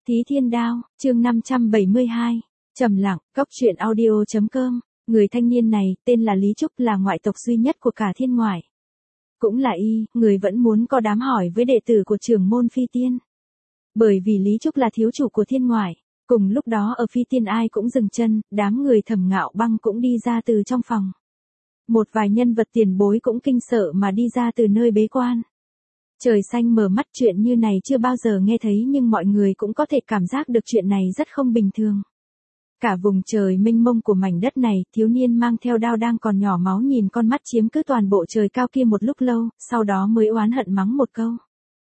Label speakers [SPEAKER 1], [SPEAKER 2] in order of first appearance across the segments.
[SPEAKER 1] Thí Thiên Đao, chương 572. Trầm lặng, Cốc truyện audio.com. Người thanh niên này, tên là Lý Trúc, là ngoại tộc duy nhất của cả thiên ngoại. Cũng là người vẫn muốn có đám hỏi với đệ tử của trưởng môn Phi Tiên. Bởi vì Lý Trúc là thiếu chủ của thiên ngoại. Cùng lúc đó ở Phi Tiên ai cũng dừng chân, đám người Thẩm Ngạo Băng cũng đi ra từ trong phòng. Một vài nhân vật tiền bối cũng kinh sợ mà đi ra từ nơi bế quan. Trời xanh mở mắt, chuyện như này chưa bao giờ nghe thấy, nhưng mọi người cũng có thể cảm giác được chuyện này rất không bình thường. Cả vùng trời mênh mông của mảnh đất này, thiếu niên mang theo đao đang còn nhỏ máu nhìn con mắt chiếm cứ toàn bộ trời cao kia một lúc lâu, sau đó mới oán hận mắng một câu.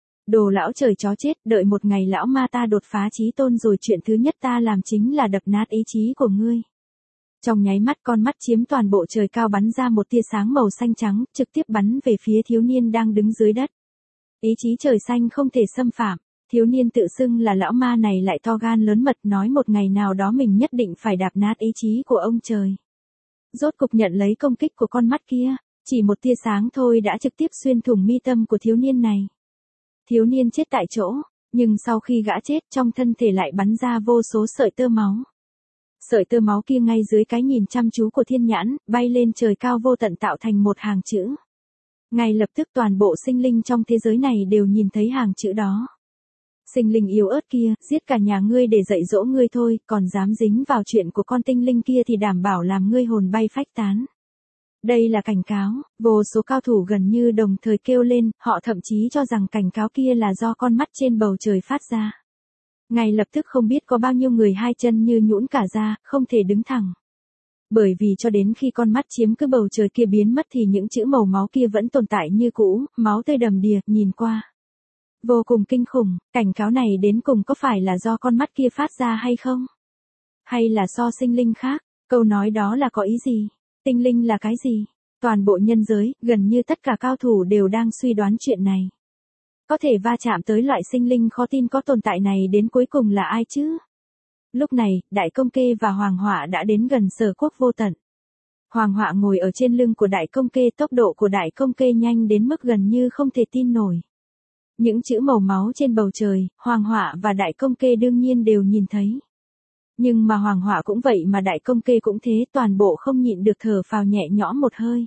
[SPEAKER 1] Đồ lão trời chó chết, đợi một ngày lão ma ta đột phá chí tôn rồi chuyện thứ nhất ta làm chính là đập nát ý chí của ngươi. Trong nháy mắt con mắt chiếm toàn bộ trời cao bắn ra một tia sáng màu xanh trắng, trực tiếp bắn về phía thiếu niên đang đứng dưới đất. Ý chí trời xanh không thể xâm phạm, thiếu niên tự xưng là lão ma này lại to gan lớn mật nói một ngày nào đó mình nhất định phải đạp nát ý chí của ông trời. Rốt cục nhận lấy công kích của con mắt kia, chỉ một tia sáng thôi đã trực tiếp xuyên thủng mi tâm của thiếu niên này. Thiếu niên chết tại chỗ, nhưng sau khi gã chết trong thân thể lại bắn ra vô số sợi tơ máu. Sợi tơ máu kia ngay dưới cái nhìn chăm chú của thiên nhãn, bay lên trời cao vô tận tạo thành một hàng chữ. Ngay lập tức toàn bộ sinh linh trong thế giới này đều nhìn thấy hàng chữ đó. Sinh linh yếu ớt kia, giết cả nhà ngươi để dạy dỗ ngươi thôi, còn dám dính vào chuyện của con tinh linh kia thì đảm bảo làm ngươi hồn bay phách tán. Đây là cảnh cáo, vô số cao thủ gần như đồng thời kêu lên, họ thậm chí cho rằng cảnh cáo kia là do con mắt trên bầu trời phát ra. Ngay lập tức không biết có bao nhiêu người hai chân như nhũn cả ra, không thể đứng thẳng. Bởi vì cho đến khi con mắt chiếm cứ bầu trời kia biến mất thì những chữ màu máu kia vẫn tồn tại như cũ, máu tươi đầm đìa, nhìn qua. Vô cùng kinh khủng, cảnh cáo này đến cùng có phải là do con mắt kia phát ra hay không? Hay là do sinh linh khác? Câu nói đó là có ý gì? Tinh linh là cái gì? Toàn bộ nhân giới, gần như tất cả cao thủ đều đang suy đoán chuyện này. Có thể va chạm tới loại sinh linh khó tin có tồn tại này đến cuối cùng là ai chứ? Lúc này, Đại Công Kê và Hoàng Họa đã đến gần Sở Quốc Vô Tận. Hoàng Họa ngồi ở trên lưng của Đại Công Kê, tốc độ của Đại Công Kê nhanh đến mức gần như không thể tin nổi. Những chữ màu máu trên bầu trời, Hoàng Họa và Đại Công Kê đương nhiên đều nhìn thấy. Nhưng mà Hoàng Họa cũng vậy mà Đại Công Kê cũng thế, toàn bộ không nhịn được thở phào nhẹ nhõm một hơi.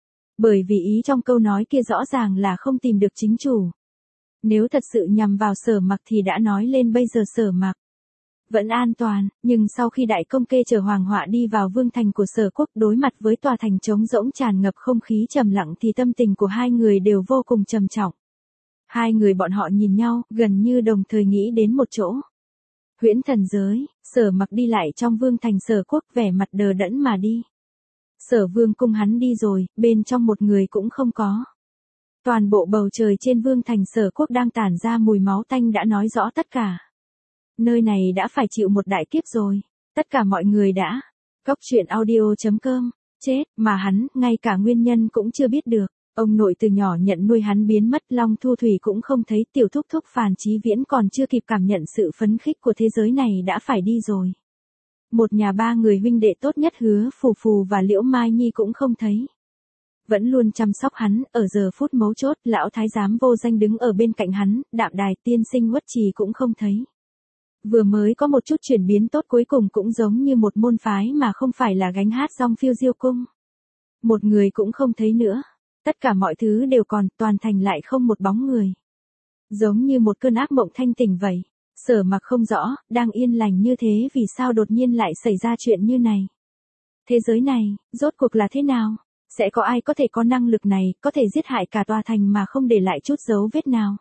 [SPEAKER 1] Bởi vì ý trong câu nói kia rõ ràng là không tìm được chính chủ. Nếu thật sự nhằm vào Sở Mặc thì đã nói lên bây giờ Sở Mặc vẫn an toàn, nhưng sau khi Đại Công Kê chở Hoàng Họa đi vào vương thành của Sở Quốc đối mặt với tòa thành trống rỗng tràn ngập không khí trầm lặng thì tâm tình của hai người đều vô cùng trầm trọng. Hai người bọn họ nhìn nhau, gần như đồng thời nghĩ đến một chỗ. Huyễn Thần giới, Sở Mặc đi lại trong vương thành Sở Quốc vẻ mặt đờ đẫn mà đi. Sở Vương cung hắn đi rồi, bên trong một người cũng không có. Toàn bộ bầu trời trên vương thành Sở Quốc đang tản ra mùi máu tanh đã nói rõ tất cả. Nơi này đã phải chịu một đại kiếp rồi. Tất cả mọi người đã. Cốc truyện audio.com. Chết, mà hắn, ngay cả nguyên nhân cũng chưa biết được. Ông nội từ nhỏ nhận nuôi hắn biến mất, Long Thu Thủy cũng không thấy, tiểu thúc thúc Phàn Chí Viễn còn chưa kịp cảm nhận sự phấn khích của thế giới này đã phải đi rồi. Một nhà ba người huynh đệ tốt nhất Hứa Phù Phù và Liễu Mai Nhi cũng không thấy. Vẫn luôn chăm sóc hắn, ở giờ phút mấu chốt, lão thái giám vô danh đứng ở bên cạnh hắn, Đạm Đài tiên sinh Uất Trì cũng không thấy. Vừa mới có một chút chuyển biến tốt cuối cùng cũng giống như một môn phái mà không phải là gánh hát Dong Phiêu Diêu cung. Một người cũng không thấy nữa. Tất cả mọi thứ đều còn, toàn thành lại không một bóng người. Giống như một cơn ác mộng thanh tỉnh vậy. Sở Mặc không rõ, đang yên lành như thế vì sao đột nhiên lại xảy ra chuyện như này. Thế giới này, rốt cuộc là thế nào? Sẽ có ai có thể có năng lực này, có thể giết hại cả tòa thành mà không để lại chút dấu vết nào?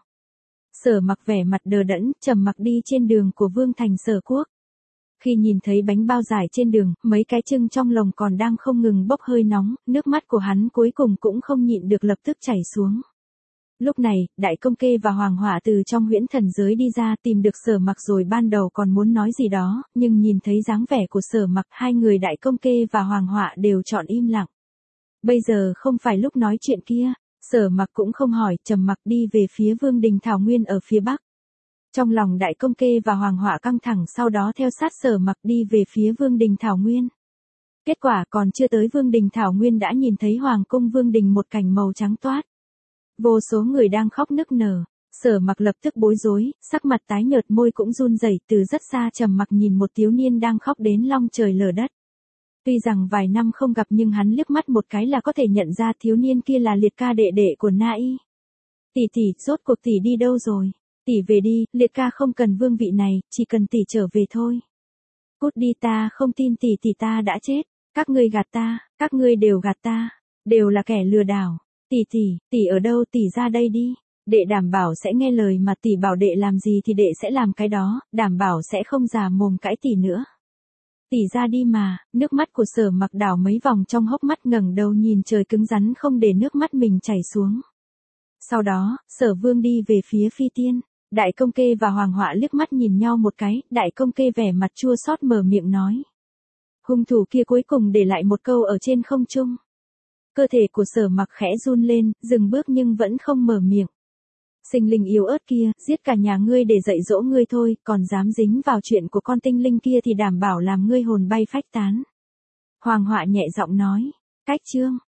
[SPEAKER 1] Sở Mặc vẻ mặt đờ đẫn, trầm mặc đi trên đường của vương thành Sở Quốc. Khi nhìn thấy bánh bao dài trên đường, mấy cái trưng trong lồng còn đang không ngừng bốc hơi nóng, nước mắt của hắn cuối cùng cũng không nhịn được lập tức chảy xuống. Lúc này, Đại Công Kê và Hoàng Họa từ trong huyễn thần giới đi ra tìm được Sở Mặc rồi ban đầu còn muốn nói gì đó, nhưng nhìn thấy dáng vẻ của Sở Mặc, hai người Đại Công Kê và Hoàng Họa đều chọn im lặng. Bây giờ không phải lúc nói chuyện kia, Sở Mặc cũng không hỏi, trầm mặc đi về phía Vương Đình Thảo Nguyên ở phía bắc. Trong lòng Đại Công Kê và Hoàng Họa căng thẳng, sau đó theo sát Sở Mặc đi về phía Vương Đình Thảo Nguyên. Kết quả còn chưa tới Vương Đình Thảo Nguyên đã nhìn thấy Hoàng cung Vương Đình một cảnh màu trắng toát. Vô số người đang khóc nức nở. Sở Mặc lập tức bối rối, sắc mặt tái nhợt, môi cũng run rẩy, từ rất xa trầm mặc nhìn một thiếu niên đang khóc đến long trời lở đất. Tuy rằng vài năm không gặp nhưng hắn liếc mắt một cái là có thể nhận ra thiếu niên kia là Liệt ca đệ đệ của Na Y. Tỷ tỷ, rốt cuộc tỷ đi đâu rồi? Tỷ về đi, Liệt ca không cần vương vị này, chỉ cần tỷ trở về thôi. Cút đi, ta không tin tỷ ta đã chết. Các ngươi gạt ta, các ngươi đều gạt ta, đều là kẻ lừa đảo. Tỷ ở đâu, tỷ ra đây đi. Đệ đảm bảo sẽ nghe lời mà tỷ bảo đệ làm gì thì đệ sẽ làm cái đó, đảm bảo sẽ không già mồm cãi tỷ nữa. Tỷ ra đi mà, nước mắt của Sở Mặc đảo mấy vòng trong hốc mắt, ngẩng đầu nhìn trời cứng rắn không để nước mắt mình chảy xuống. Sau đó, Sở Vương đi về phía Phi Tiên. Đại Công Kê và Hoàng Họa liếc mắt nhìn nhau một cái, Đại Công Kê vẻ mặt chua xót mở miệng nói. Hung thủ kia cuối cùng để lại một câu ở trên không trung. Cơ thể của Sở Mặc khẽ run lên, dừng bước nhưng vẫn không mở miệng. Sinh linh yếu ớt kia, giết cả nhà ngươi để dạy dỗ ngươi thôi, còn dám dính vào chuyện của con tinh linh kia thì đảm bảo làm ngươi hồn bay phách tán. Hoàng Họa nhẹ giọng nói. Cách chương